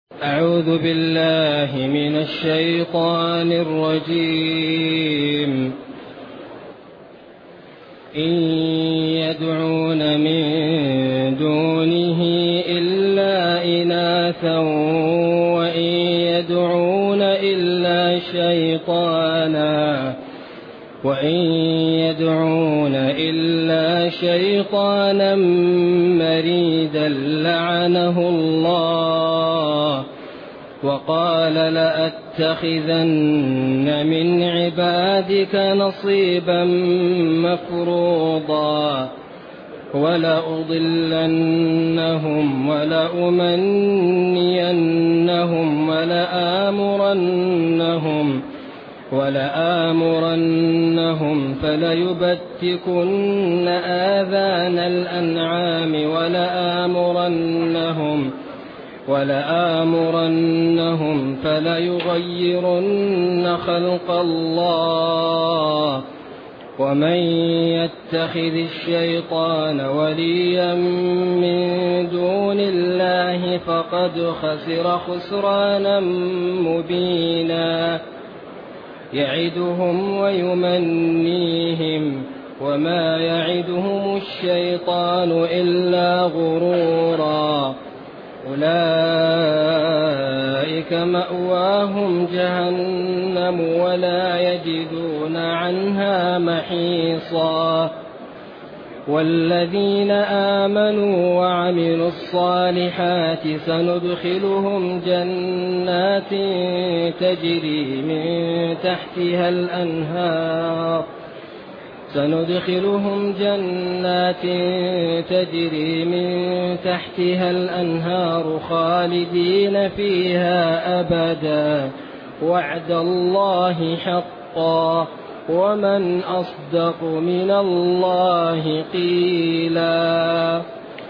أعوذ بالله من الشيطان الرجيم. إن يدعون من دونه إلا إناثا وإن يدعون إلا شيطانا مريدا لعنه الله وقال لأتخذن من عبادك نصيبا مفروضا ولأضلنهم ولأمنينهم ولآمرنهم فليبتكن آذان الأنعام ولآمرنهم فليغيرن خلق الله ومن يتخذ الشيطان وليا من دون الله فقد خسر خسرانا مبينا يعدهم ويمنيهم وما يعدهم الشيطان إلا غرورا أولئك مأواهم جهنم ولا يجدون عنها محيصا والذين آمنوا وعملوا الصالحات سندخلهم جنات تجري من تحتها الأنهار خالدين فيها أبدا وعد الله حقا ومن أصدق من الله قيلا.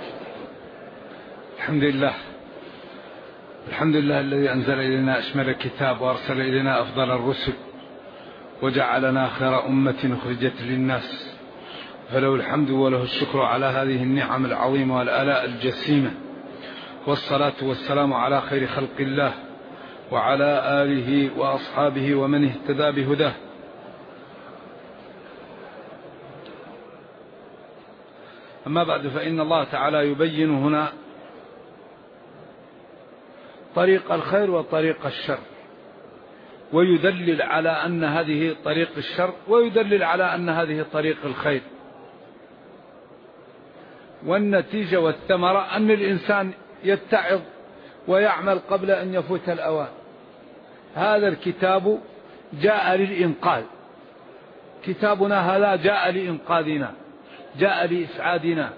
الحمد لله الذي أنزل إلينا أشمل الكتاب وأرسل إلينا أفضل الرسل وجعلنا خير أمة أخرجت للناس، فله الحمد وله الشكر على هذه النعم العظيمة والآلاء الجسيمة، والصلاة والسلام على خير خلق الله وعلى آله وأصحابه ومن اهتدى بهداه. أما بعد، فإن الله تعالى يبين هنا طريق الخير وطريق الشر، ويدلل على أن هذه طريق الشر ويدلل على أن هذه طريق الخير، والنتيجة والثمرة أن الإنسان يتعظ ويعمل قبل أن يفوت الأوان. هذا الكتاب جاء للإنقاذ، كتابنا هذا جاء لإنقاذنا، جاء لإسعادنا،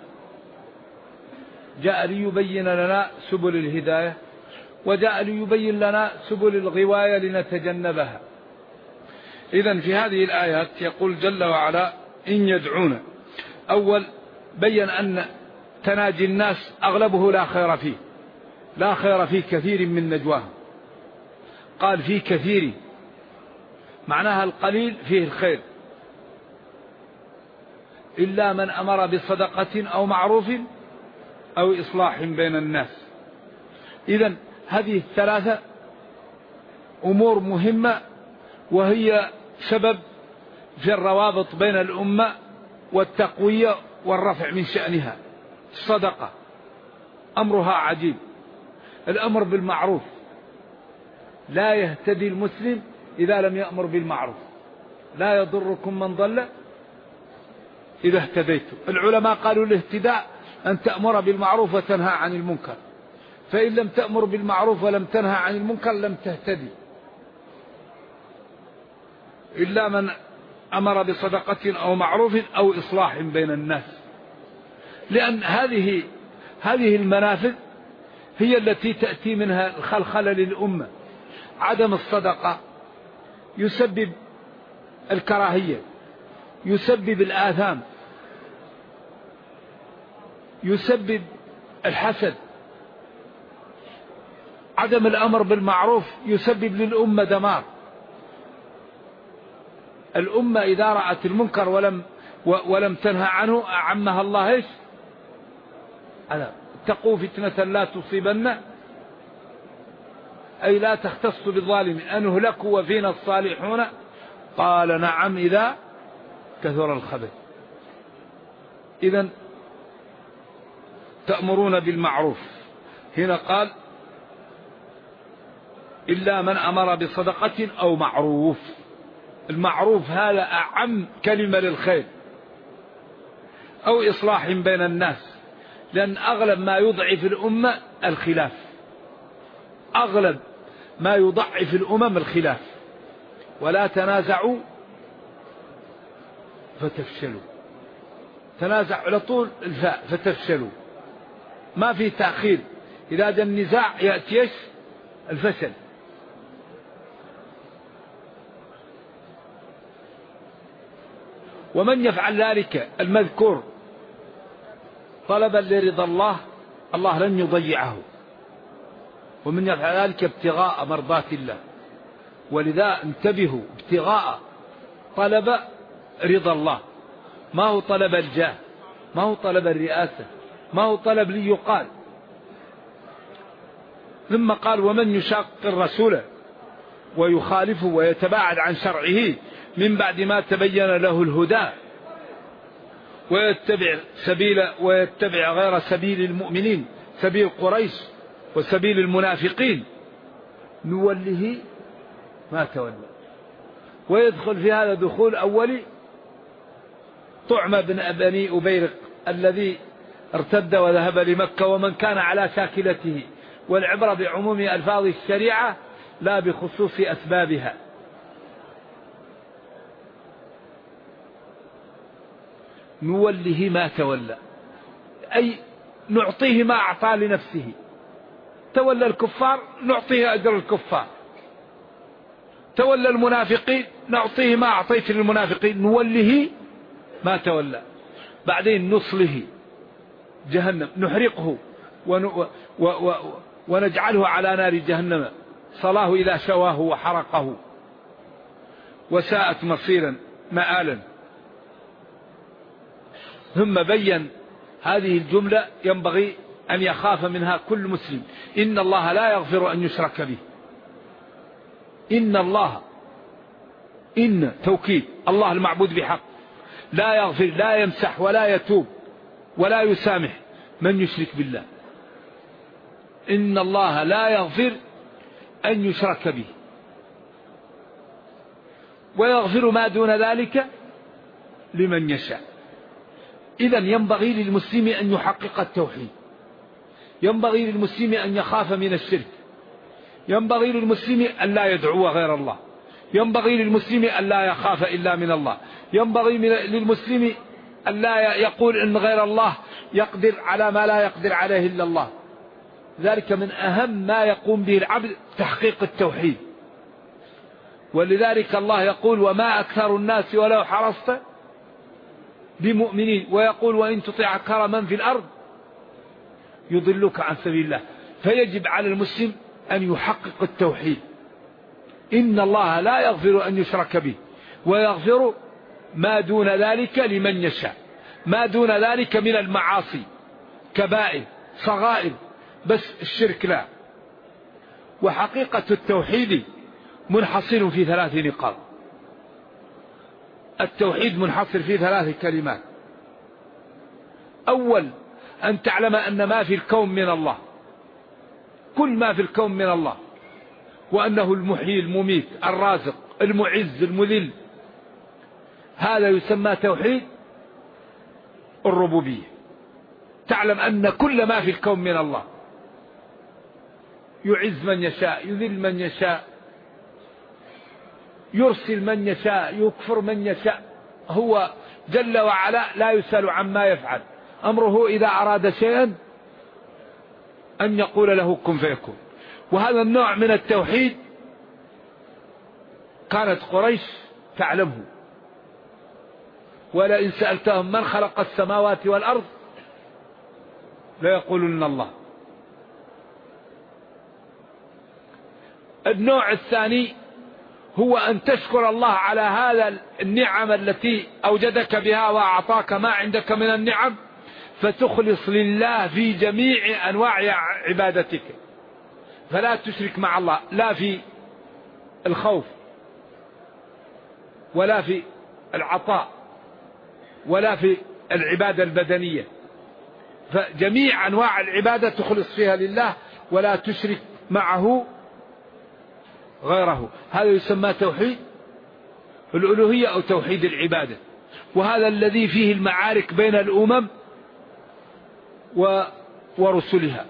جاء ليبين لنا سبل الهداية، وجاء ليبين لنا سبل الغواية لنتجنبها. إذن في هذه الآيات يقول جل وعلا إن يدعون. أول بين أن تناجي الناس أغلبه لا خير فيه كثير من نجواهم، قال فيه كثير معناها القليل فيه الخير، إلا من أمر بصدقة أو معروف أو إصلاح بين الناس. إذن هذه الثلاثة أمور مهمة، وهي سبب في الروابط بين الأمة والتقوية والرفع من شأنها. الصدقة أمرها عجيب، الأمر بالمعروف، لا يهتدي المسلم إذا لم يأمر بالمعروف، لا يضركم من ضل إذا اهتديتم. العلماء قالوا الاهتداء أن تأمر بالمعروف وتنهى عن المنكر، فإن لم تأمر بالمعروف ولم تنهى عن المنكر لم تهتدي. إلا من أمر بصدقة أو معروف أو إصلاح بين الناس، لأن هذه المنافذ هي التي تأتي منها الخلخلة للأمة. عدم الصدقة يسبب الكراهية، يسبب الآثام، يسبب الحسد. عدم الأمر بالمعروف يسبب للأمة دمار. الأمة إذا رأت المنكر ولم تنهى عنه أعمها الله إيش؟ اتقوا فتنة لا تصيبن أي لا تختص بالظالم أن هلكوا وفينا الصالحون؟ قال نعم إذا كثر الخبث. إذن تأمرون بالمعروف، هنا قال إلا من أمر بصدقة أو معروف. المعروف هذا أعم كلمة للخير، أو إصلاح بين الناس، لأن أغلب ما يضعف الأمة الخلاف، أغلب ما يضعف الأمم الخلاف. ولا تنازعوا فتفشلوا، تنازع على طول الفاء فتفشلوا، ما في تأخير، إذا جاء النزاع يأتي الفشل. ومن يفعل ذلك المذكور طلبا لرضا الله، الله لن يضيعه. ومن يفعل ذلك ابتغاء مرضات الله، ولذا انتبهوا، ابتغاء طلب رضا الله، ما هو طلب الجاه، ما هو طلب الرئاسة، ما هو طلب ليقال. ثم قال ومن يشاق الرسول ويخالفه ويتباعد عن شرعه من بعد ما تبين له الهدى ويتبع غير سبيل المؤمنين، سبيل قريش وسبيل المنافقين، نوله ما تولى. ويدخل في هذا دخول أولي طعم بني أبيرق الذي ارتد وذهب لمكة، ومن كان على شاكلته. والعبرة بعموم ألفاظ الشريعة لا بخصوص أسبابها. نوله ما تولى، أي نعطيه ما أعطى لنفسه. تولى الكفار نعطيه أجر الكفار، تولى المنافقين نعطيه ما أعطيت للمنافقين. نوله ما تولى. بعدين نصله جهنم، نحرقه ونجعله على نار جهنم، صلاه إلى شواه وحرقه، وساءت مصيرا مآلا. ثم بين هذه الجملة ينبغي أن يخاف منها كل مسلم: إن الله لا يغفر أن يشرك به. إن الله، إن توكيد، الله المعبود بحق، لا يغفر، لا يمسح ولا يتوب ولا يسامح من يشرك بالله. إن الله لا يغفر أن يشرك به، ويغفر ما دون ذلك لمن يشاء. إذن ينبغي للمسلم أن يحقق التوحيد، ينبغي للمسلم أن يخاف من الشرك، ينبغي للمسلم أن لا يدعو غير الله، ينبغي للمسلم أن لا يخاف إلا من الله، ينبغي للمسلم أن لا يقول إن غير الله يقدر على ما لا يقدر عليه إلا الله. ذلك من أهم ما يقوم به العبد تحقيق التوحيد. ولذلك الله يقول: وما أكثر الناس ولو حرصت بمؤمنين، ويقول: وإن تطع أكثر من في الأرض يضلوك عن سبيل الله. فيجب على المسلم أن يحقق التوحيد. إن الله لا يغفر أن يشرك به، ويغفر ما دون ذلك لمن يشاء. ما دون ذلك من المعاصي كبائر صغائر، بس الشرك لا. وحقيقة التوحيد منحصر في 3 نقاط. التوحيد منحصر في 3 كلمات. أول، أن تعلم أن ما في الكون من الله، كل ما في الكون من الله، وأنه المحيي المميت الرازق المعز المذل. هذا يسمى توحيد الربوبية. تعلم أن كل ما في الكون من الله، يعز من يشاء، يذل من يشاء، يرسل من يشاء، يكفر من يشاء. هو جل وعلا لا يسأل عما يفعل، أمره إذا أراد شيئا أن يقول له كن فيكون. وهذا النوع من التوحيد كانت قريش تعلمه. ولئن سألتهم من خلق السماوات والأرض ليقولن الله. النوع الثاني هو أن تشكر الله على هذا النعم التي أوجدك بها وأعطاك ما عندك من فلا تشرك مع الله لا في الخوف ولا في العطاء ولا في العبادة البدنية، فجميع أنواع العبادة تخلص فيها لله ولا تشرك معه غيره. هذا يسمى توحيد الألوهية أو توحيد العبادة، وهذا الذي فيه المعارك بين الأمم ورسلها.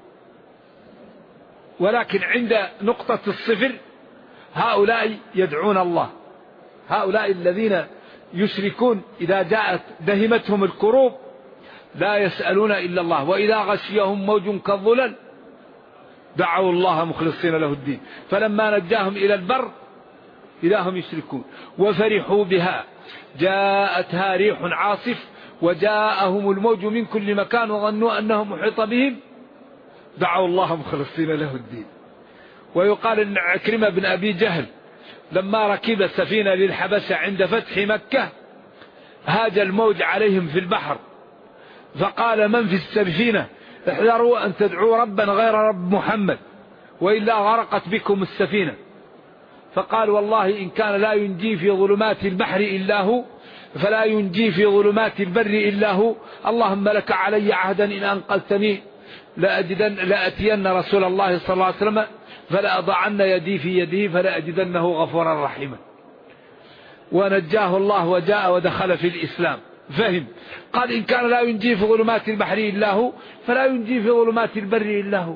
ولكن عند نقطة الصفر هؤلاء يدعون الله، هؤلاء الذين يشركون إذا جاءت دهمتهم الكروب لا يسألون إلا الله، وإذا غشيهم موج كالظلل دعوا الله مخلصين له الدين، فلما نجاهم إلى البر إذا هم يشركون. وفرحوا بها جاءتها ريح عاصف وجاءهم الموج من كل مكان وظنوا أنهم محيط بهم دعوا الله مخلصين له الدين. ويقال أن عكرمة بن أبي جهل لما ركب سفينة للحبشة عند فتح مكة هاج الموج عليهم في البحر، فقال من في السفينة احذروا أن تدعوا ربا غير رب محمد وإلا غرقت بكم السفينة. فقال والله إن كان لا ينجي في ظلمات البحر إلا هو فلا ينجي في ظلمات البر إلا هو، اللهم لك علي عهدا إن أنقذتني لأتين رسول الله صلى الله عليه وسلم فلأضعن يدي في يده فلأجدنه غفورا رحيما. ونجاه الله وجاء ودخل في الإسلام. فهم قال إن كان لا ينجي في ظلمات البحر إلا هو فلا ينجي في ظلمات البر إلا هو.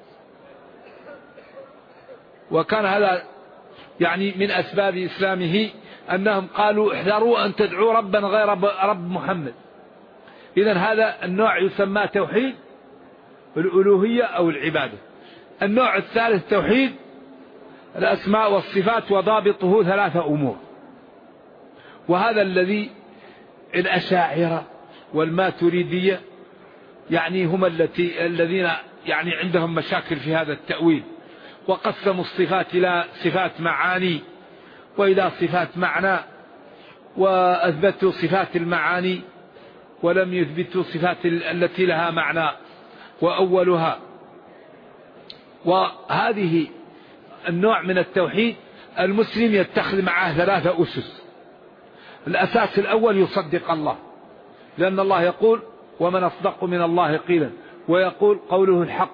وكان هذا يعني من أسباب إسلامه أنهم قالوا احذروا أن تدعوا ربا غير رب محمد. إذن هذا النوع يسمى توحيد الألوهية أو العبادة. النوع الثالث توحيد الأسماء والصفات، وضابطه 3 أمور، وهذا الذي الأشاعرة والماتريدية يعني هم الذين يعني عندهم مشاكل في هذا التأويل، وقسموا الصفات إلى صفات معاني وإلى صفات معنى، وأثبتوا صفات المعاني ولم يثبتوا صفات التي لها معنى وأولها. وهذه النوع من التوحيد المسلم يتخذ معه 3 أسس. الأساس الأول يصدق الله، لأن الله يقول ومن أصدق من الله قيلا، ويقول قوله الحق.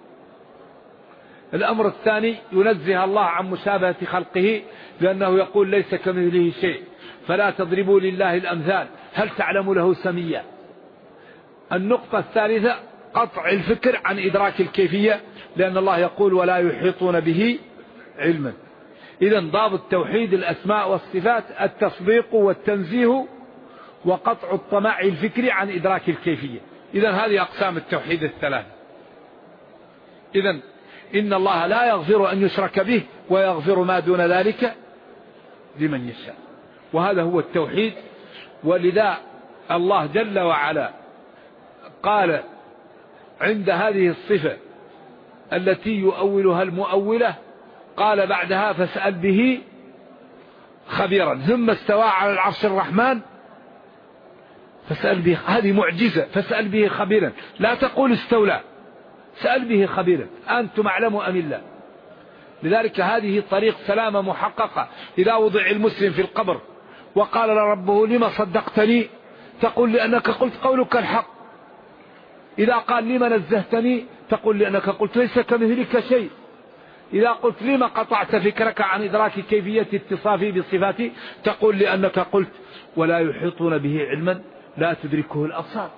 الأمر الثاني ينزه الله عن مشابهة خلقه، لأنه يقول ليس كمثله شيء فلا تضربوا لله الأمثال هل تعلم له سميا. النقطة الثالثة قطع الفكر عن إدراك الكيفية، لأن الله يقول ولا يحيطون به علما. إذن ضابط توحيد الأسماء والصفات التصديق والتنزيه وقطع الطمع الفكري عن إدراك الكيفية. إذن هذه أقسام التوحيد 3. إذن إن الله لا يغفر أن يشرك به ويغفر ما دون ذلك لمن يشاء، وهذا هو التوحيد. ولذا الله جل وعلا قال عند هذه الصفة التي يؤولها المؤولة قال بعدها فاسأل به خبيرا، ثم استوى على العرش الرحمن فاسأل به. هذه معجزة، فاسأل به خبيرا، لا تقول استولى، سأل به خبيرا أنتم أعلم أم الله. لذلك هذه طريق سلامة محققة. إذا وضع المسلم في القبر وقال لربه لما صدقتني تقول لأنك قلت قولك الحق. إذا قال لما نزهتني تقول لأنك قلت ليس كمثلك شيء. إذا قلت لما قطعت فكرك عن إدراك كيفية اتصافي بصفاتي تقول لأنك قلت ولا يحيطون به علما لا تدركه الأبصار.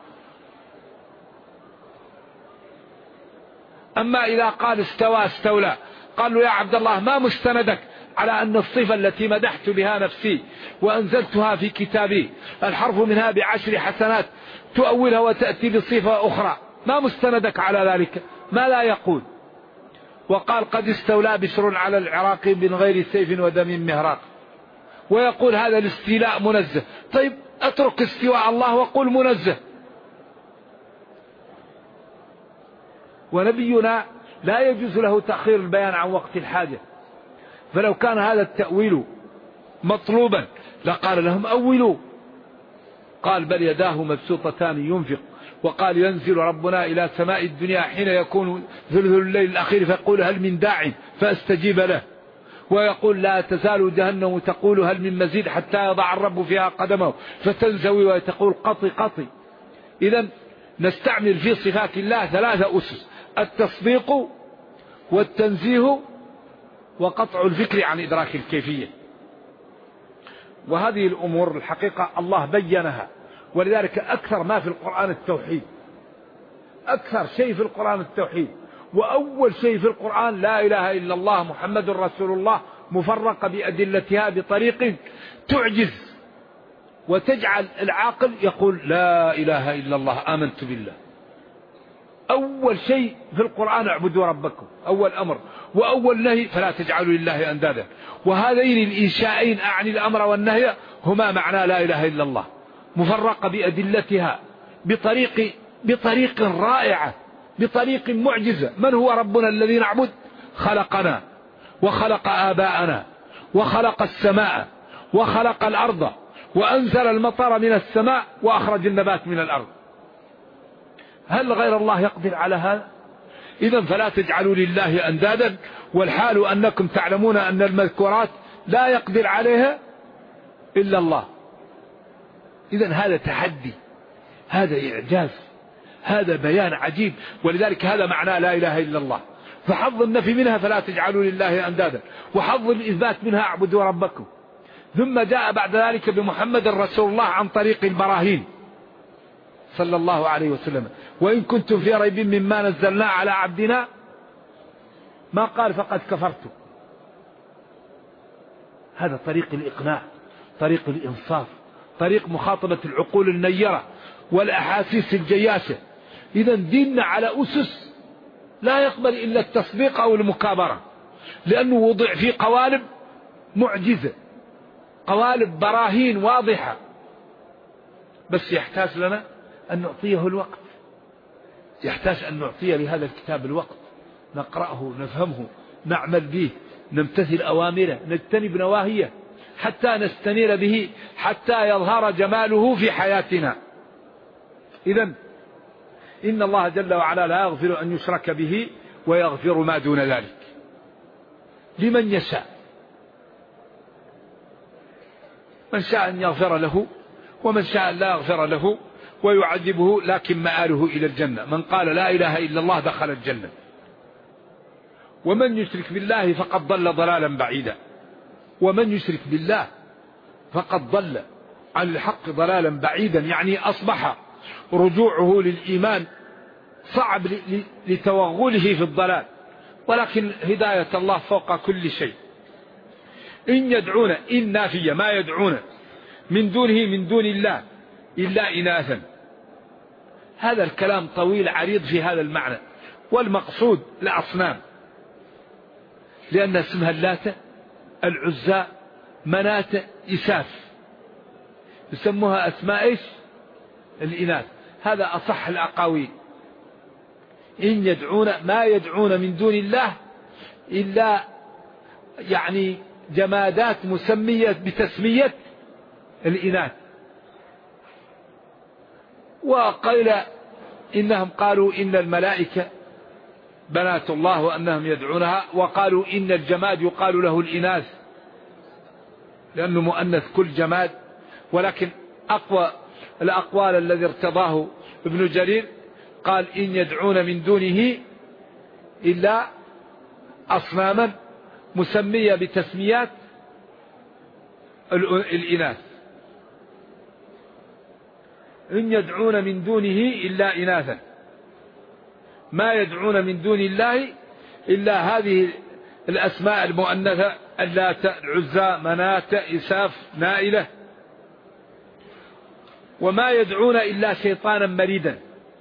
أما إذا قال استوى استولى قال له يا عبد الله ما مستندك على أن الصفة التي مدحت بها نفسي وأنزلتها في كتابي الحرف منها ب10 حسنات تؤولها وتأتي بصفة أخرى، ما مستندك على ذلك؟ ما لا يقول. وقال قد استولى بشر على العراق من غير سيف ودم مهراق، ويقول هذا الاستيلاء منزه. طيب اترك استواء الله وقل منزه. ونبينا لا يجوز له تأخير البيان عن وقت الحاجة، فلو كان هذا التأويل مطلوبا لقال لهم أولوا. قال بل يداه مبسوطتان ينفق وقال ينزل ربنا إلى سماء الدنيا حين يكون ثلث الليل الأخير فيقول هل من داع فاستجيب له، ويقول لا تزال جهنم تقول هل من مزيد حتى يضع الرب فيها قدمه فتنزوي وتقول قطي قطي. إذن نستعمل في صفات الله 3 أسس: التصديق والتنزيه وقطع الفكر عن إدراك الكيفية. وهذه الأمور الحقيقة الله بينها، ولذلك أكثر ما في القرآن التوحيد، أكثر شيء في القرآن التوحيد، وأول شيء في القرآن لا إله إلا الله محمد رسول الله، مفرقة بأدلتها بطريق تعجز وتجعل العاقل يقول لا إله إلا الله آمنت بالله. أول شيء في القرآن اعبدوا ربكم، أول أمر، وأول نهي فلا تجعلوا لله أندادا. وهذين الإنشائين أعني الأمر والنهي هما معنى لا إله إلا الله، مفرقة بأدلتها بطريق رائعة، بطريق معجزة. من هو ربنا الذي نعبد؟ خلقنا وخلق آباءنا وخلق السماء وخلق الأرض وأنزل المطر من السماء وأخرج النبات من الأرض. هل غير الله يقدر على هذا؟ إذن فلا تجعلوا لله أندادا، والحال أنكم تعلمون أن المذكورات لا يقدر عليها إلا الله. إذن هذا تحدي، هذا إعجاز، هذا بيان عجيب. ولذلك هذا معنى لا إله إلا الله. فحظ النفي منها فلا تجعلوا لله أندادا، وحظ الإثبات منها اعبدوا ربكم. ثم جاء بعد ذلك بمحمد رسول الله عن طريق البراهين صلى الله عليه وسلم. وإن كنتم في ريب مما نزلنا على عبدنا، ما قال فقد كفرتم. هذا طريق الإقناع، طريق الإنصاف، طريق مخاطبة العقول النيرة والأحاسيس الجياشة. إذا ديننا على أسس لا يقبل إلا التصديق أو المكابرة، لأنه وضع في قوالب معجزة، قوالب براهين واضحة، بس يحتاج لنا أن نعطيه الوقت، يحتاج أن نعطيه لهذا الكتاب الوقت، نقرأه نفهمه نعمل به نمتثل أوامره نجتنب نواهيه حتى نستنير به، حتى يظهر جماله في حياتنا. إذن إن الله جل وعلا لا يغفر أن يشرك به ويغفر ما دون ذلك لمن يشاء، من شاء أن يغفر له ومن شاء لا يغفر له ويعذبه، لكن مآله إلى الجنة. من قال لا إله إلا الله دخل الجنة. ومن يشرك بالله فقد ضل ضلالا بعيدا. ومن يشرك بالله فقد ضل عن الحق ضلالا بعيدا، يعني أصبح رجوعه للإيمان صعب لتوغله في الضلال. ولكن هداية الله فوق كل شيء. إن يدعون، إن نافية، ما يدعون من دونه من دون الله إلا إناثا. هذا الكلام طويل عريض في هذا المعنى، والمقصود الأصنام، لأن اسمها اللات العزى مناة إساف، يسموها أسماء إيش؟ الإناث. هذا أصح الأقاويل. إن يدعون، ما يدعون من دون الله إلا يعني جمادات مسمية بتسمية الإناث. وقيل إنهم قالوا إن الملائكة بنات الله وأنهم يدعونها، وقالوا إن الجماد يقال له الإناث لأنه مؤنث كل جماد. ولكن أقوى الأقوال الذي ارتضاه ابن جرير قال إن يدعون من دونه إلا أصناما مسمية بتسميات الإناث. إن يدعون من دونه إلا إناثا، ما يدعون من دون الله إلا هذه الأسماء المؤنثة: اللات، العزى، مناة، إساف، نائلة. وما يدعون إلا شيطانا مريدا،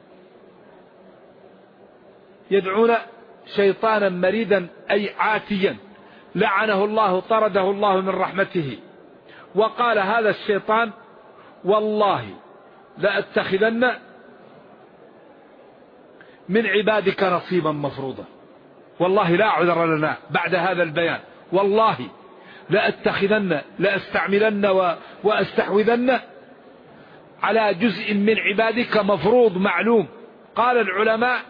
يدعون شيطانا مريدا أي عاتيا لعنه الله طرده الله من رحمته. وقال هذا الشيطان والله لأتخذن من عبادك نصيبا مفروضا. والله لا عذر لنا بعد هذا البيان، والله لأتخذن، لأستعملن وأستحوذن على جزء من عبادك مفروض معلوم. قال العلماء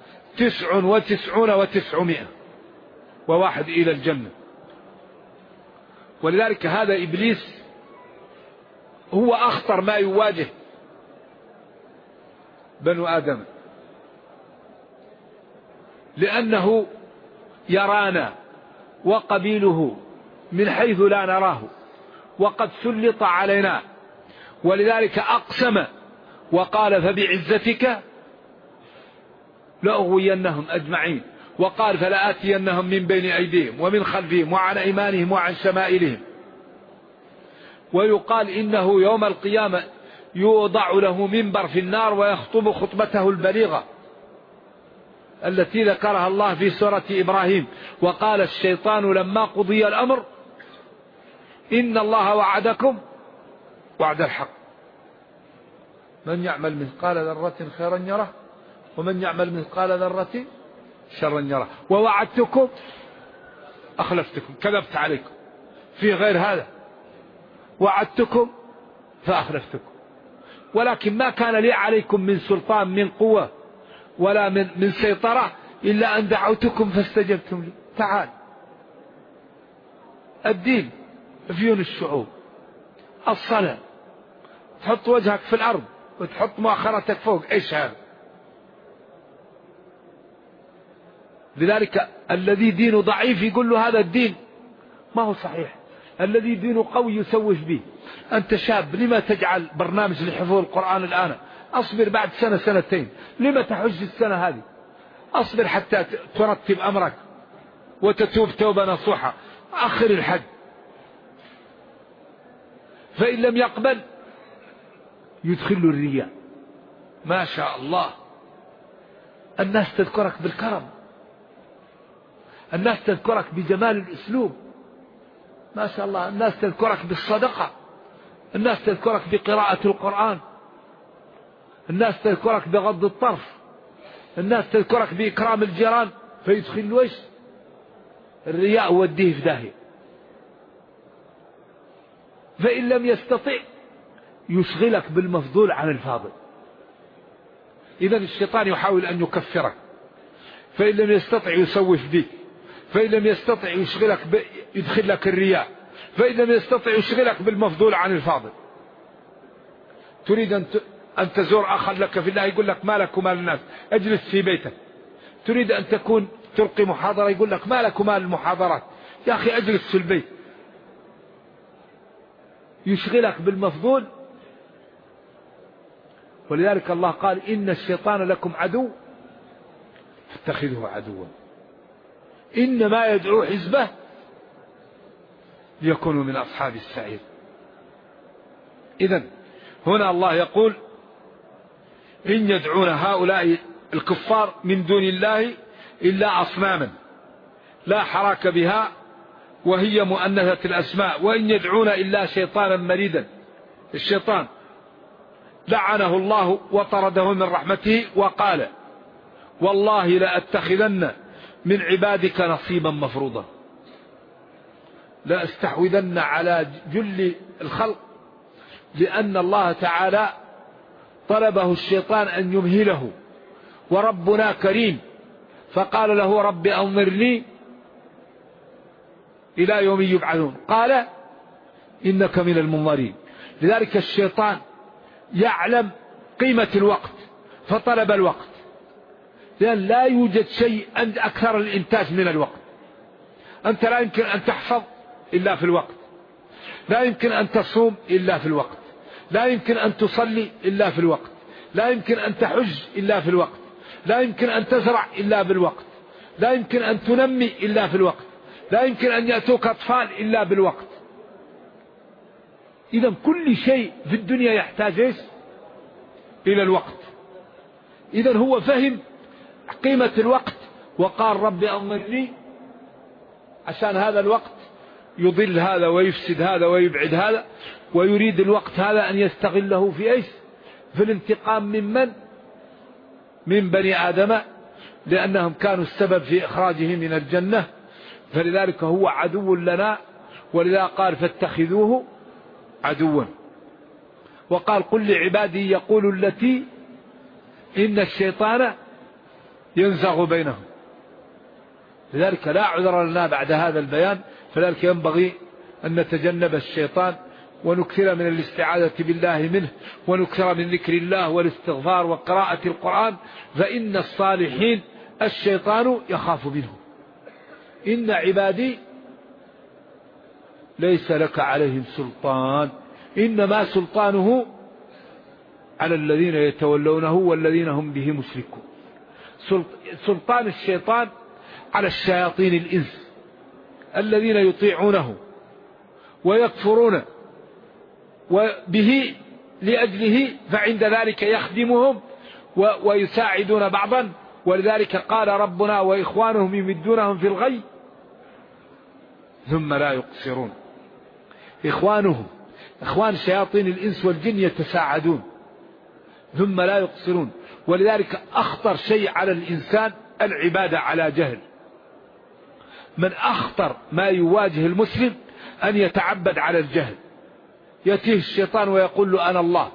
99 و900 وواحد إلى الجنة. ولذلك هذا إبليس هو أخطر ما يواجه بنو آدم، لأنه يرانا وقبيله من حيث لا نراه، وقد سلط علينا، ولذلك أقسم وقال فبعزتك لأغوينهم أجمعين، وقال فلآتينهم من بين أيديهم ومن خلفهم وعن أيمانهم وعن شمائلهم. ويقال إنه يوم القيامة يوضع له منبر في النار ويخطب خطبته البليغة التي ذكرها الله في سورة إبراهيم: وقال الشيطان لما قضي الأمر إن الله وعدكم وعد الحق من يعمل مثقال ذرة خيرا يره ومن يعمل مثقال ذرة شرا يره ووعدتكم أخلفتكم، كذبت عليكم في غير هذا، وعدتكم فأخلفتكم، ولكن ما كان لي عليكم من سلطان من قوة ولا من سيطرة إلا أن دعوتكم فاستجبتم لي. تعال الدين فيون الشعوب، الصلاة تحط وجهك في الأرض وتحط مؤخرتك فوق، إيش هذا؟ لذلك الذي دينه ضعيف يقول له هذا الدين ما هو صحيح، الذي دينه قوي يسوف به. أنت شاب لما تجعل برنامج لحفظ القرآن الآن؟ أصبر بعد سنة سنتين. لما تحج السنة هذه؟ أصبر حتى ترتب أمرك وتتوب توبة نصوحة، أخر الحج. فإن لم يقبل يدخل الرياء. ما شاء الله الناس تذكرك بالكرم، الناس تذكرك بجمال الأسلوب، ما شاء الله الناس تذكرك بالصدقة، الناس تذكرك بقراءة القرآن، الناس تذكرك بغض الطرف، الناس تذكرك بإكرام الجيران، فيدخل وش الرياء وديه في داهية. فإن لم يستطع يشغلك بالمفضول عن الفاضل. إذا الشيطان يحاول أن يكفرك، فإن لم يستطع يسوف بك، فإن لم يستطع يشغلك يدخل لك الرياء، فإن لم يستطع يشغلك بالمفضول عن الفاضل. تريد أن تزور أخا لك في الله يقول لك ما لك ومال الناس، اجلس في بيتك. تريد أن تلقي محاضرة يقول لك ما لك ومال المحاضرات، يا أخي اجلس في البيت. يشغلك بالمفضول. ولذلك الله قال إن الشيطان لكم عدو فاتخذوه عدوا إنما يدعو حزبه ليكونوا من أصحاب السعير. إذن هنا الله يقول إن يدعون هؤلاء الكفار من دون الله إلا أصناما لا حراك بها وهي مؤنثة الأسماء، وإن يدعون إلا شيطانا مريدا. الشيطان لعنه الله وطرده من رحمته، وقال والله لأتخذن من عبادك نصيبا مفروضا، لأستحوذن على جل الخلق، لأن الله تعالى طلبه الشيطان أن يمهله، وربنا كريم فقال له رب أنظرني إلى يوم يبعثون، قال إنك من المنظرين. لذلك الشيطان يعلم قيمة الوقت فطلب الوقت، لأن لا يوجد شيء أكثر الإنتاج من الوقت. أنت لا يمكن أن تحفظ إلا في الوقت، لا يمكن أن تصوم إلا في الوقت، لا يمكن أن تصلي إلا في الوقت، لا يمكن أن تحج إلا في الوقت، لا يمكن أن تزرع إلا بالوقت، لا يمكن أن تنمي إلا في الوقت، لا يمكن أن يأتوك أطفال إلا بالوقت. إذا كل شيء في الدنيا يحتاج إلى الوقت. إذا هو فهم قيمة الوقت وقال رب أنظرني، عشان هذا الوقت يضل هذا ويفسد هذا ويبعد هذا، ويريد الوقت هذا أن يستغله في إيش؟ في الانتقام من بني آدم، لأنهم كانوا السبب في إخراجهم من الجنة، فلذلك هو عدو لنا، ولذا قال فاتخذوه عدوا. وقال قل لعبادي يقولوا التي إن الشيطان ينزغ بينهم. لذلك لا عذر لنا بعد هذا البيان، فذلك ينبغي أن نتجنب الشيطان ونكثر من الاستعاذة بالله منه، ونكثر من ذكر الله والاستغفار وقراءة القرآن، فإن الصالحين الشيطان يخاف منه. إن عبادي ليس لك عليهم سلطان، إنما سلطانه على الذين يتولونه والذين هم به مشركون. سلطان الشيطان على الشياطين الإنس الذين يطيعونه ويكفرون وبه لأجله، فعند ذلك يخدمهم ويساعدون بعضا. ولذلك قال ربنا وإخوانهم يمدونهم في الغي ثم لا يقصرون. إخوانهم إخوان شياطين الإنس والجن يتساعدون ثم لا يقصرون. ولذلك أخطر شيء على الإنسان العبادة على جهل. من أخطر ما يواجه المسلم أن يتعبد على الجهل. يأتيه الشيطان ويقول له أنا الله،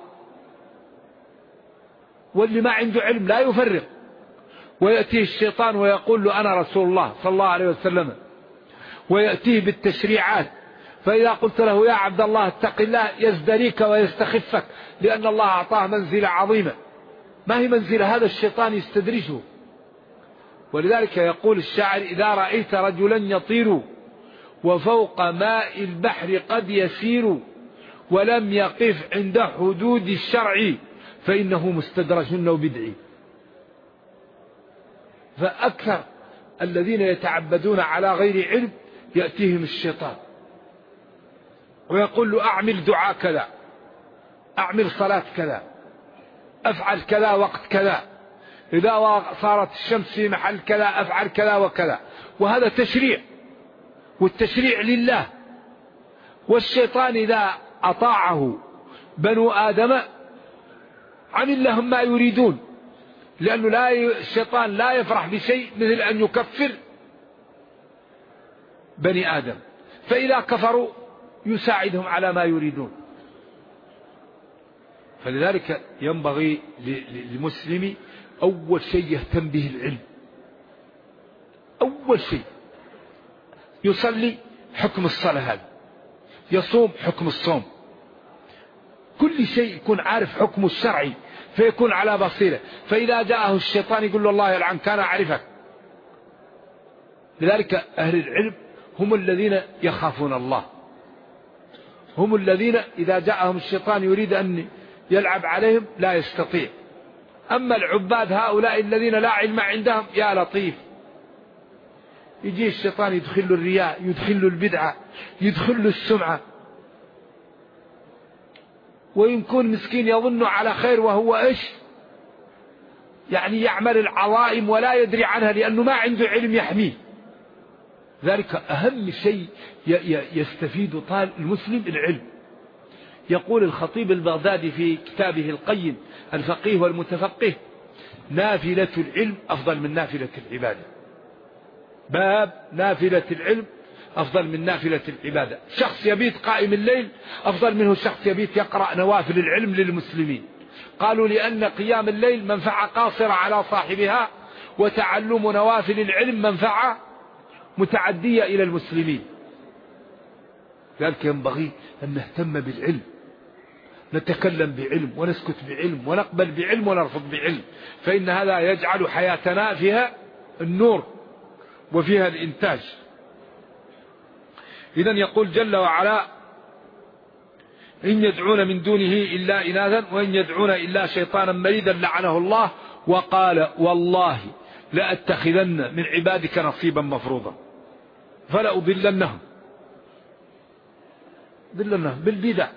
واللي ما عنده علم لا يفرق. ويأتيه الشيطان ويقول له أنا رسول الله صلى الله عليه وسلم، ويأتيه بالتشريعات، فإذا قلت له يا عبد الله اتق الله يزدريك ويستخفك، لأن الله أعطاه منزلة عظيمة. ما هي منزلة؟ هذا الشيطان يستدرجه. ولذلك يقول الشاعر إذا رأيت رجلا يطير وفوق ماء البحر قد يسير ولم يقف عند حدود الشرع فإنه مستدرج وبدعي. فأكثر الذين يتعبدون على غير علم يأتيهم الشيطان ويقول له أعمل دعاء كذا، أعمل صلاة كذا، أفعل كذا وقت كذا، إذا صارت الشمس في محل كذا أفعل كذا وكذا. وهذا تشريع، والتشريع لله. والشيطان إذا أطاعه بنو آدم عمل لهم ما يريدون، لأنه الشيطان لا يفرح بشيء مثل أن يكفر بني آدم، فإذا كفروا يساعدهم على ما يريدون. فلذلك ينبغي للمسلم أول شيء يهتم به العلم. أول شيء يصلي حكم الصلاة هذا، يصوم حكم الصوم، كل شيء يكون عارف حكمه الشرعي فيكون على بصيرة. فإذا جاءه الشيطان يقول له الله يلعن كان أعرفك. لذلك أهل العلم هم الذين يخافون الله، هم الذين إذا جاءهم الشيطان يريد أن يلعب عليهم لا يستطيع. أما العباد هؤلاء الذين لا علم عندهم يا لطيف، يجي الشيطان يدخل الرياء، يدخل البدعة، يدخل السمعة، ويكون مسكين يظن على خير وهو إيش يعني يعمل العظائم ولا يدري عنها لأنه ما عنده علم يحميه. ذلك أهم شيء يستفيد طالب المسلم العلم. يقول الخطيب البغدادي في كتابه القيم الفقيه والمتفقه نافلة العلم أفضل من نافلة العبادة. باب نافلة العلم أفضل من نافلة العبادة. شخص يبيت قائم الليل أفضل منه شخص يبيت يقرأ نوافل العلم للمسلمين. قالوا لأن قيام الليل منفعة قاصرة على صاحبها، وتعلم نوافل العلم منفعة متعدية إلى المسلمين. ذلك ينبغي أن نهتم بالعلم، نتكلم بعلم ونسكت بعلم ونقبل بعلم ونرفض بعلم، فإن هذا يجعل حياتنا فيها النور وفيها الإنتاج. إذن يقول جل وعلا إن يدعون من دونه إلا إناثا وإن يدعون إلا شيطانا مريدا لعنه الله وقال والله لأتخذن من عبادك نصيبا مفروضا فلأضلنهم بالبدع.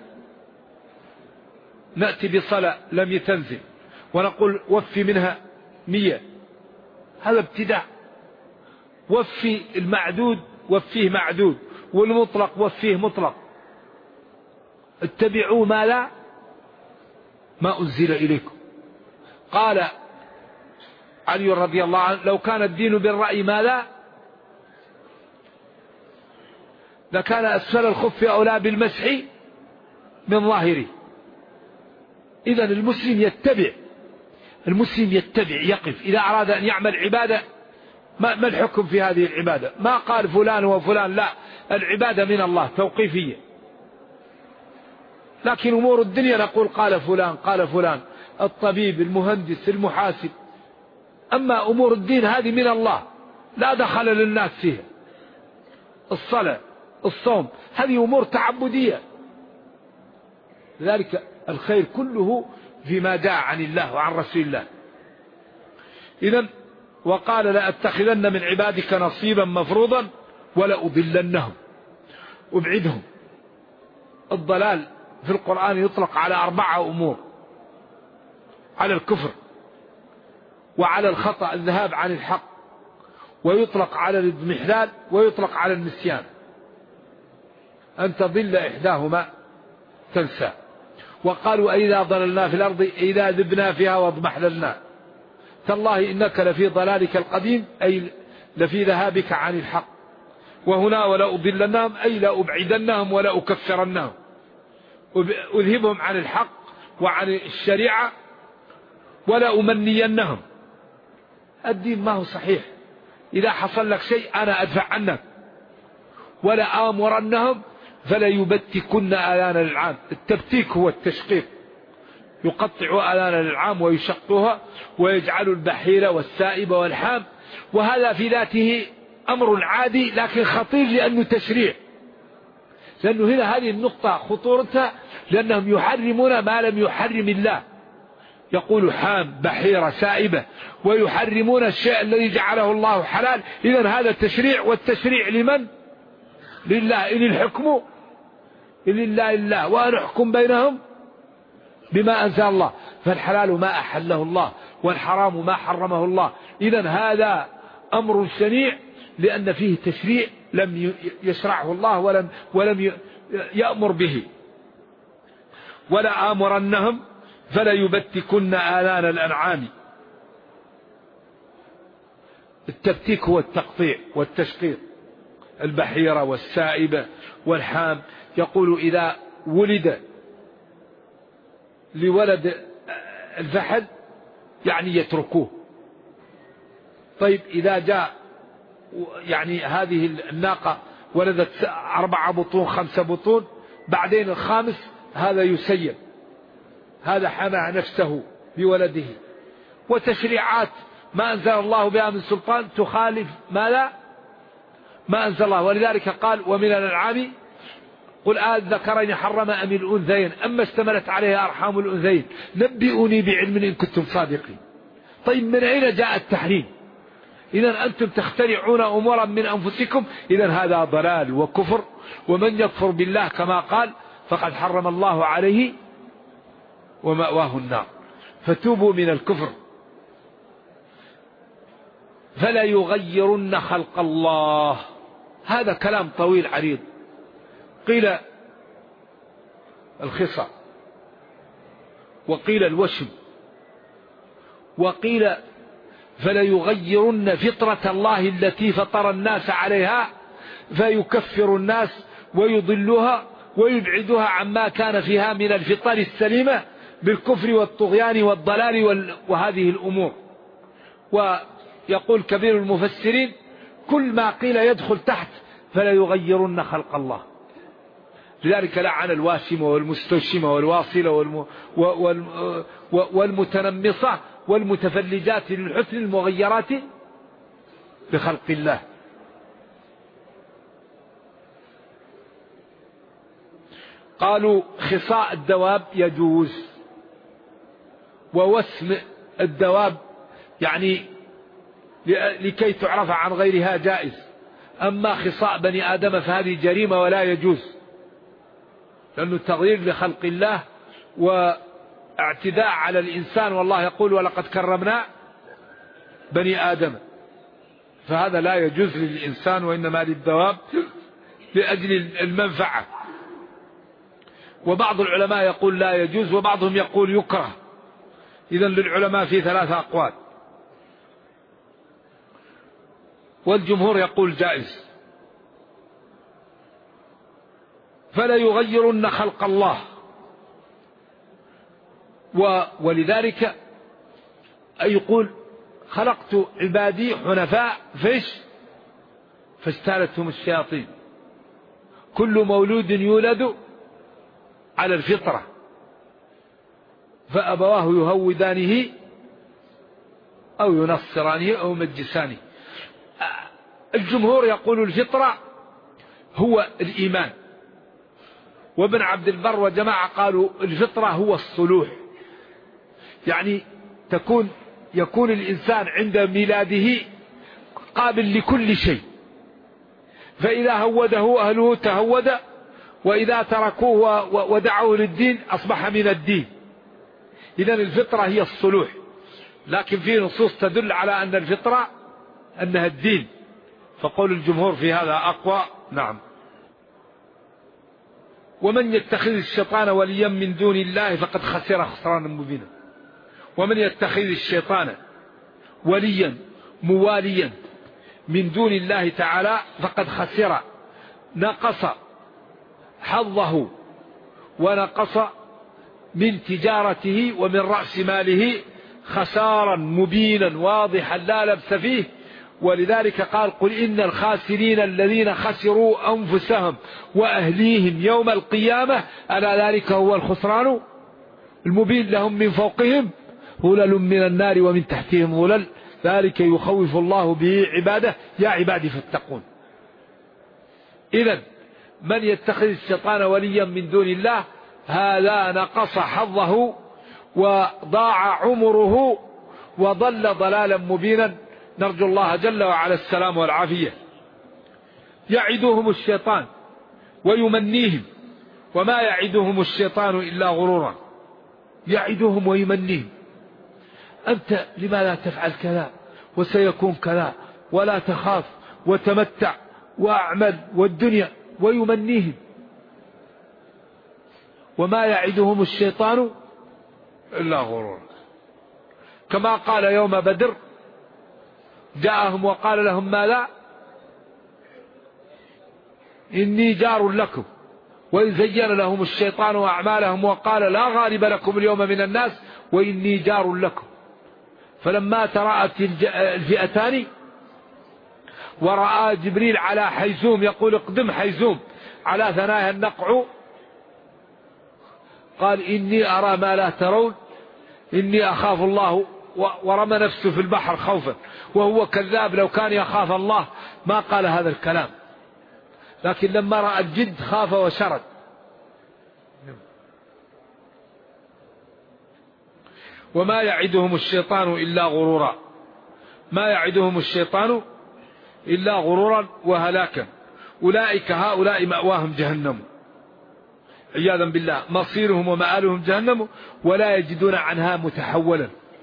نأتي بصلاة لم يتنزل ونقول وفي منها 100، هذا ابتداع. وفي المعدود وفيه معدود، والمطلق وفيه مطلق. اتبعوا ما أنزل إليكم. قال علي رضي الله عنه لو كان الدين بالرأي لكان أسفل الخف أولى بالمسح من ظاهره. إذن المسلم يتبع يقف إذا أراد أن يعمل عبادة. ما الحكم في هذه العبادة؟ ما قال فلان وفلان، لا، العبادة من الله توقيفية. لكن أمور الدنيا نقول قال فلان، الطبيب، المهندس، المحاسب. أما أمور الدين هذه من الله لا دخل للناس فيها. الصلاة، الصوم، هذه أمور تعبدية. لذلك الخير كله فيما جاء عن الله وعن رسول الله. إذن وقال لأتخذن من عبادك نصيبا مفروضا ولأضلنهم، أبعدهم. الضلال في القرآن يطلق على 4 أمور: على الكفر، وعلى الخطأ الذهاب عن الحق، ويطلق على الاضمحلال، ويطلق على النسيان. أن تضل إحداهما تنسى. وقالوا أئذا ضللنا في الأرض إذا ذبنا فيها واضمحللنا تالله إنك لفي ضلالك القديم، أي لفي ذهابك عن الحق. وهنا ولا أضلنهم أي لا أبعدنهم ولا أكفرنهم، أذهبهم عن الحق وعن الشريعة، ولا أمنينهم. الدين ما هو صحيح. إذا حصل لك شيء أنا أدفع عنك. ولا آمرنهم فلا يبتكن آذان الأنعام. التبتيك هو التشقيق، يقطع آذان الأنعام ويشقها ويجعل البحيرة والسائبة والحام. وهذا في ذاته أمر عادي لكن خطير لأنه تشريع. لأنه هنا هذه النقطة خطورتها، لأنهم يحرمون ما لم يحرم الله. يقول حام، بحيرة، سائبة، ويحرمون الشيء الذي جعله الله حلال. إذن هذا تشريع، والتشريع لمن؟ لله. إن الحكم إلا لله وأن أحكم بينهم بما أنزل الله. فالحلال ما أحله الله، والحرام ما حرمه الله. إذن هذا أمر شنيع لأن فيه تشريع لم يشرعه الله ولم يأمر به. ولا آمرنهم فلا يبتكن آذان الأنعام. التبتيك هو التقطيع والتشقيق. البحيرة والسائبة والحام. يقول إذا ولد لولد الفحل يعني يتركوه. طيب إذا جاء يعني هذه الناقة ولدت 4 بطون 5 بطون، بعدين الخامس هذا يسيب، هذا حمى نفسه بولده. وتشريعات ما أنزل الله بها من سلطان تخالف ما أنزل الله. ولذلك قال ومن الأنعام قل الذكرين حرم أم الأنثيين أما اشتملت عليها أرحام الأنثيين نبئوني بعلم إن كنتم صادقين. طيب من أين جاء التحريم؟ إذن أنتم تخترعون أمورا من أنفسكم. إذن هذا ضلال وكفر. ومن يكفر بالله كما قال فقد حرم الله عليه ومأواه النار. فتوبوا من الكفر. فلا يغيرن خلق الله. هذا كلام طويل عريض. قيل الخصى، وقيل الوشم، وقيل فلا يغيرن فطرة الله التي فطر الناس عليها فيكفر الناس ويضلها ويبعدها عما كان فيها من الفطر السليمة بالكفر والطغيان والضلال وهذه الأمور. ويقول كبير المفسرين كل ما قيل يدخل تحت فلا يغيرن خلق الله. لذلك لعن الواشمة والمستوشمة والواصلة والمتنمصة والمتفلجات للحسن المغيرات بخلق الله. قالوا خصاء الدواب يجوز، ووسم الدواب يعني لكي تعرف عن غيرها جائز. أما خصاء بني آدم فهذه جريمة ولا يجوز، لأنه تغيير لخلق الله واعتداء على الإنسان. والله يقول ولقد كرمنا بني آدم. فهذا لا يجوز للإنسان وإنما للدواب لأجل المنفعة. وبعض العلماء يقول لا يجوز، وبعضهم يقول يكره. إذن للعلماء في 3 أقوال، والجمهور يقول جائز. فلا يغيرن خلق الله. ولذلك يقول خلقت عبادي حنفاء فاجتالتهم الشياطين. كل مولود يولد على الفطرة فأبواه يهودانه أو ينصرانه أو يمجسانه. الجمهور يقول الفطرة هو الإيمان، وابن عبد البر وجماعة قالوا الفطرة هو الصلوح، يعني يكون الإنسان عند ميلاده قابل لكل شيء، فإذا هوده أهله تهود، وإذا تركوه ودعوه للدين أصبح من الدين. إذن الفطرة هي الصلوح، لكن في نصوص تدل على أن الفطرة أنها الدين، فقول الجمهور في هذا أقوى. نعم. ومن يتخذ الشيطان وليا من دون الله فقد خسر خسرانا مبينا. ومن يتخذ الشيطان وليا مواليا من دون الله تعالى فقد خسر، نقص حظه ونقص من تجارته ومن رأس ماله خسارا مبينا واضحا لا لبس فيه. ولذلك قال قل إن الخاسرين الذين خسروا أنفسهم وأهليهم يوم القيامة ألا ذلك هو الخسران المبين. لهم من فوقهم ظلل من النار ومن تحتهم ظلل ذلك يخوف الله به عباده يا عبادي فاتقون. إذن من يتخذ الشيطان وليا من دون الله هذا نقص حظه وضاع عمره وضل ضلالا مبينا. نرجو الله جل وعلا السلام والعافية. يعدهم الشيطان ويمنيهم وما يعدهم الشيطان إلا غرورا. يعدهم ويمنيهم، أنت لما لا تفعل كذا وسيكون كذا ولا تخاف وتمتع وأعمل والدنيا، ويمنيهم. وما يعدهم الشيطان إلا غرورا، كما قال يوم بدر جاءهم وقال لهم ماذا؟ إني جار لكم، وإذ زين لهم الشيطان أعمالهم وقال لا غالب لكم اليوم من الناس وإني جار لكم. فلما تراءت الفئتان ورأى جبريل على حيزوم يقول اقدم حيزوم على ثنايا النقع قال إني أرى ما لا ترون إني أخاف الله، ورمى نفسه في البحر خوفا، وهو كذاب لو كان يخاف الله ما قال هذا الكلام، لكن لما رأى الجد خاف وشرد. وما يعدهم الشيطان إلا غرورا، ما يعدهم الشيطان إلا غرورا وهلاكا. أولئك هؤلاء مأواهم جهنم عياذا بالله، مصيرهم ومآلهم جهنم ولا يجدون عنها متحولا.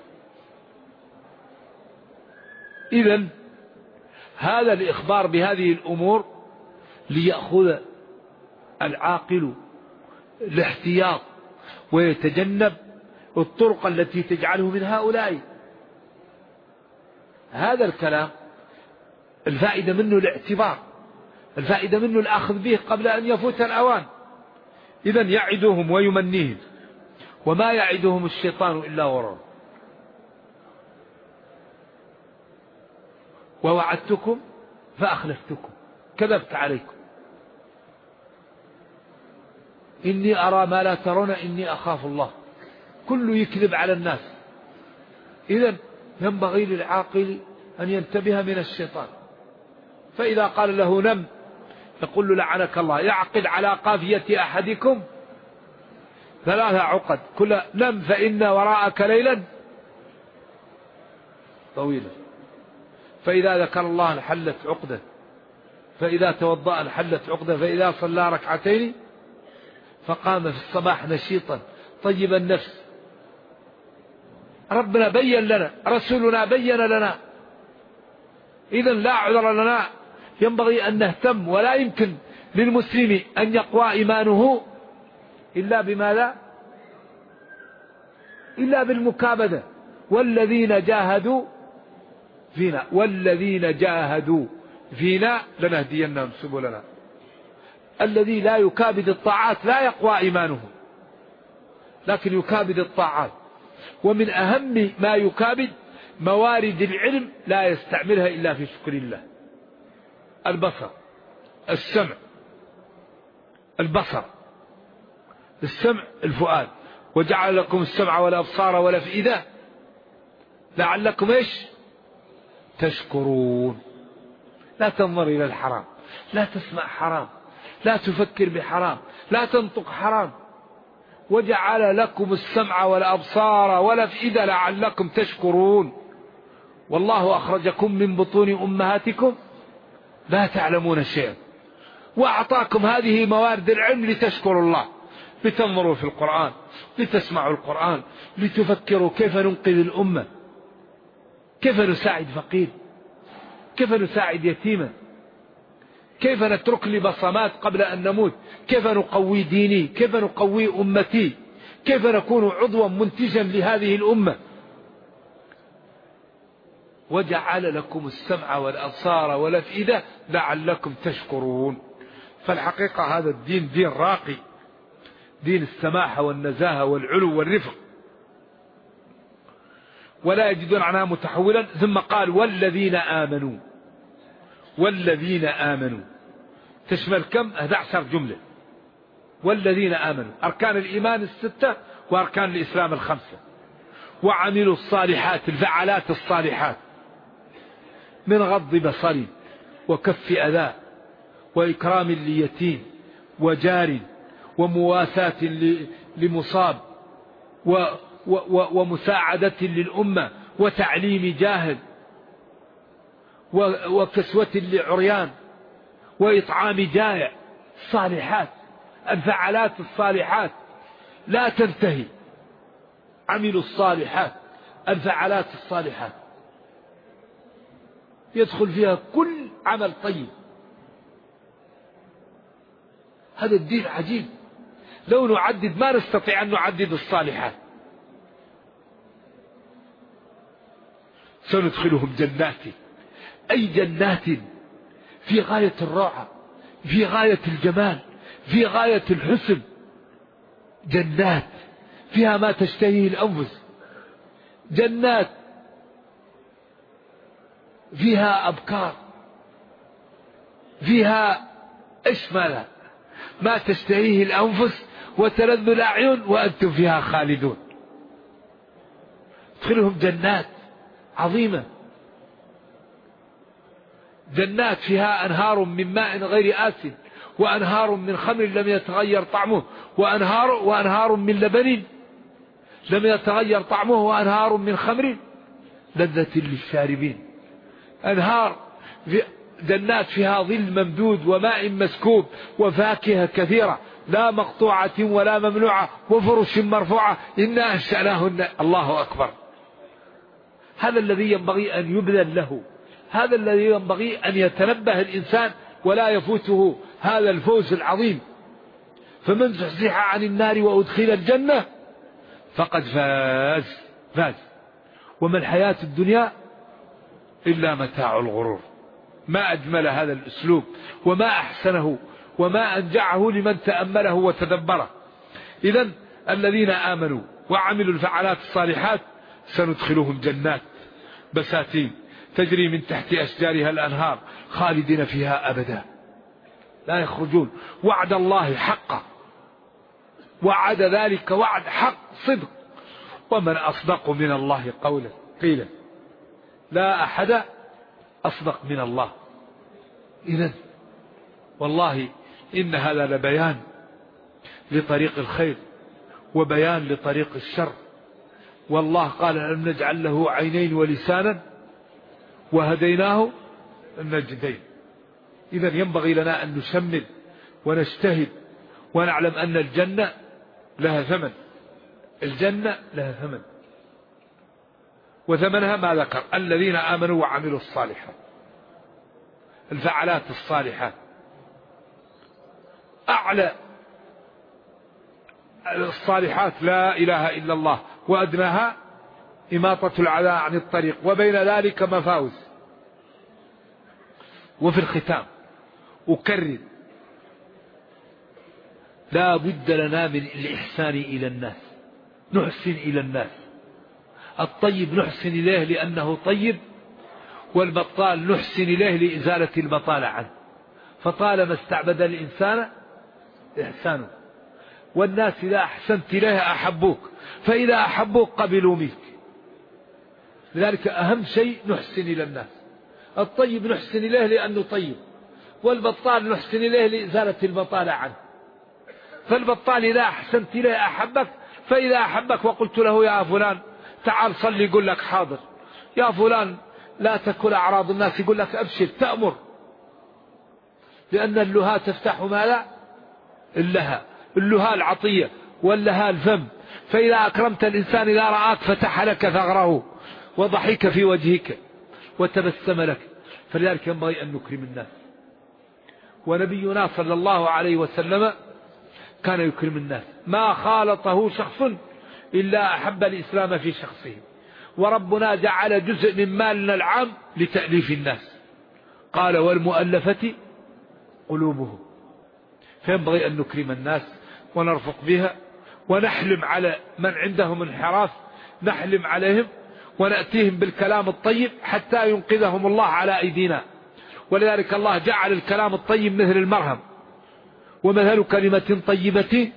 إذن هذا الإخبار بهذه الأمور ليأخذ العاقل الاحتياط ويتجنب الطرق التي تجعله من هؤلاء. هذا الكلام الفائدة منه الاعتبار، الفائدة منه الأخذ به قبل أن يفوت الأوان. إذن يعدهم ويمنيهم وما يعدهم الشيطان إلا غرورا. ووعدتكم فأخلفتكم كذبت عليكم إني أرى ما لا ترون إني أخاف الله. كله يكذب على الناس. إذن ينبغي للعاقل أن ينتبه من الشيطان، فإذا قال له نم يقول له لعنك الله. يعقد على قافية أحدكم 3 عقد، كل نم فإن وراءك ليلا طويلا، فإذا ذكر الله انحلت عقدة، فإذا توضأ انحلت عقدة، فإذا صلى ركعتين فقام في الصباح نشيطا طيب النفس. ربنا بين لنا، رسولنا بين لنا. إذن لا عذر لنا، ينبغي أن نهتم. ولا يمكن للمسلم أن يقوى إيمانه إلا بماذا؟ إلا بالمكابدة. والذين جاهدوا فينا لنهدينهم سبلنا. الذي لا يكابد الطاعات لا يقوى إيمانه. لكن يكابد الطاعات. ومن أهم ما يكابد موارد العلم لا يستعملها إلا في شكر الله. البصر، السمع، البصر، السمع، الفؤاد. وجعل لكم السمع والأبصار والأفئدة لعلكم إيش؟ تشكرون. لا تنظر إلى الحرام، لا تسمع حرام، لا تفكر بحرام، لا تنطق حرام. وجعل لكم السمع والأبصار والأفئدة لعلكم تشكرون. والله أخرجكم من بطون أمهاتكم لا تعلمون شيئا، وأعطاكم هذه موارد العلم لتشكروا الله، لتنظروا في القرآن، لتسمعوا القرآن، لتفكروا كيف ننقذ الأمة، كيف نساعد فقير، كيف نساعد يتيما، كيف نترك لي بصمات قبل أن نموت، كيف نقوي ديني، كيف نقوي أمتي، كيف نكون عضوا منتجا لهذه الأمة. وجعل لكم السمع والأبصار والأفئدة لعلكم تشكرون. فالحقيقة هذا الدين دين راقي، دين السماحة والنزاهة والعلو والرفق، ولا يجدون عنها متحولا. ثم قال والذين آمنوا. والذين آمنوا تشمل كم؟ 11 جملة. والذين آمنوا أركان الإيمان الستة وأركان الإسلام الخمسة. وعملوا الصالحات، الفعالات الصالحات، من غض بصر وكف أذى وإكرام ليتيم وجار ومواساة لمصاب ومساعدة للأمة وتعليم جاهل وكسوة لعريان وإطعام جائع. الصالحات، الفعالات الصالحات لا تنتهي. عملوا الصالحات، الفعالات الصالحات يدخل فيها كل عمل طيب. هذا الدين عجيب، لو نعدد ما نستطيع أن نعدد الصالحات. سندخلهم جنات، أي جنات في غاية الروعة، في غاية الجمال، في غاية الحسن. جنات فيها ما تشتهيه الأنفس، جنات فيها أبكار، فيها أشمل ما تشتهيه الأنفس وتلذ الأعين وأنتم فيها خالدون. ادخلهم جنات عظيمة، جنات فيها أنهار من ماء غير آسن وأنهار من خمر لم يتغير طعمه وأنهار من لبن لم يتغير طعمه وأنهار من خمر لذة للشاربين. أنهار جنات فيها ظل ممدود وماء مسكوب وفاكهة كثيرة لا مقطوعة ولا ممنوعة وفرش مرفوعة إنا أنشأناهن. الله أكبر. هذا الذي ينبغي أن يبذل له، هذا الذي ينبغي أن يتنبه الإنسان ولا يفوته هذا الفوز العظيم. فمن زحزح عن النار وأدخل الجنة فقد فاز. وما الحياة الدنيا إلا متاع الغرور. ما أجمل هذا الأسلوب وما أحسنه وما أنجعه لمن تأمله وتدبره. إذن الذين آمنوا وعملوا الفعالات الصالحات سندخلهم جنات بساتين تجري من تحت أشجارها الأنهار خالدين فيها أبدا لا يخرجون. وعد الله حقا، وعد ذلك وعد حق صدق. ومن أصدق من الله قولا قيلا لا أحد أصدق من الله. إذن والله إن هذا لبيان لطريق الخير وبيان لطريق الشر. والله قال ألم نجعل له عينين ولسانا وهديناه النجدين. إذن ينبغي لنا أن نشمل ونجتهد ونعلم أن الجنة لها ثمن، الجنة لها ثمن، وثمنها ما ذكر الذين آمنوا وعملوا الصالحات، الفعالات الصالحات. أعلى الصالحات لا إله إلا الله، وأدناها إماطة العداء عن الطريق، وبين ذلك مفاوز. وفي الختام أكرر لا بد لنا من الإحسان إلى الناس، نحسن إلى الناس. الطيب نحسن إليه لأنه طيب، والبطال نحسن إليه لإزالة البطالة عنه. فطالما استعبد الإنسان إحسانه، والناس إذا أحسنت إليه أحبوك، فإذا أحبوك قبلوا منك. لذلك أهم شيء نحسن إلى الناس. الطيب نحسن إليه لأنه طيب، والبطال نحسن إليه لإزالة البطالة عنه. فالبطال إذا أحسنت إليه أحبك، فإذا أحبك وقلت له يا فلان تعال صلي يقول لك حاضر، يا فلان لا تأكل أعراض الناس يقول لك أبشر تأمر، لأن اللها تفتح ما لا اللها، اللها العطية واللها الفم. فإذا أكرمت الإنسان إذا رآك فتح لك ثغره وضحك في وجهك وتبسم لك. فلذلك ينبغي أن نكرم الناس. ونبينا صلى الله عليه وسلم كان يكرم الناس، ما خالطه شخص إلا أحب الإسلام في شخصه. وربنا جعل جزء من مالنا العام لتأليف الناس، قال والمؤلفة قلوبهم. فينبغي أن نكرم الناس ونرفق بها، ونحلم على من عندهم انحراف، نحلم عليهم ونأتيهم بالكلام الطيب حتى ينقذهم الله على أيدينا. ولذلك الله جعل الكلام الطيب مثل المرهم، ومثل كلمة طيبة،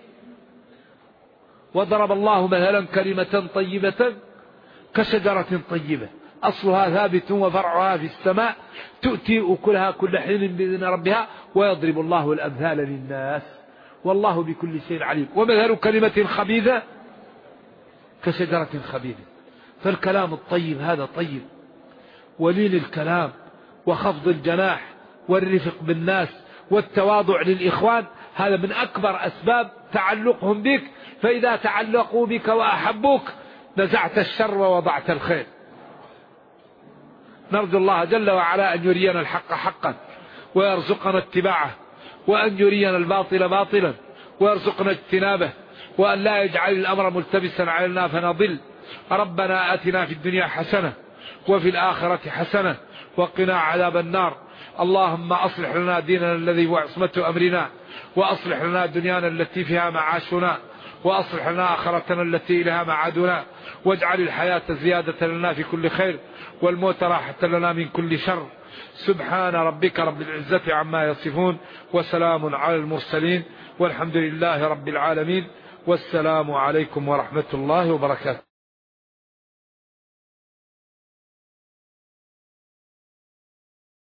وضرب الله مثلا كلمة طيبة كشجرة طيبة أصلها ثابت وفرعها في السماء تؤتي أكلها كل حين بإذن ربها ويضرب الله الأمثال للناس والله بكل شيء عليم. ومثل كلمة خبيثة كشجرة خبيثة. فالكلام الطيب هذا طيب، ولين الكلام وخفض الجناح والرفق بالناس والتواضع للإخوان، هذا من أكبر أسباب تعلقهم بك. فإذا تعلقوا بك وأحبوك نزعت الشر ووضعت الخير. نرجو الله جل وعلا أن يرينا الحق حقا ويرزقنا اتباعه، وأن يرينا الباطل باطلا ويرزقنا اجتنابه، وأن لا يجعل الأمر ملتبسا علينا فنضل. ربنا آتنا في الدنيا حسنة وفي الآخرة حسنة وقنا عذاب النار. اللهم أصلح لنا ديننا الذي هو عصمة أمرنا، وأصلح لنا دنيانا التي فيها معاشنا، وأصلح لنا آخرتنا التي إليها معادنا، واجعل الحياة زيادة لنا في كل خير والموت راحة لنا من كل شر. سبحان ربك رب العزة عما يصفون، وسلام على المرسلين، والحمد لله رب العالمين، والسلام عليكم ورحمة الله وبركاته.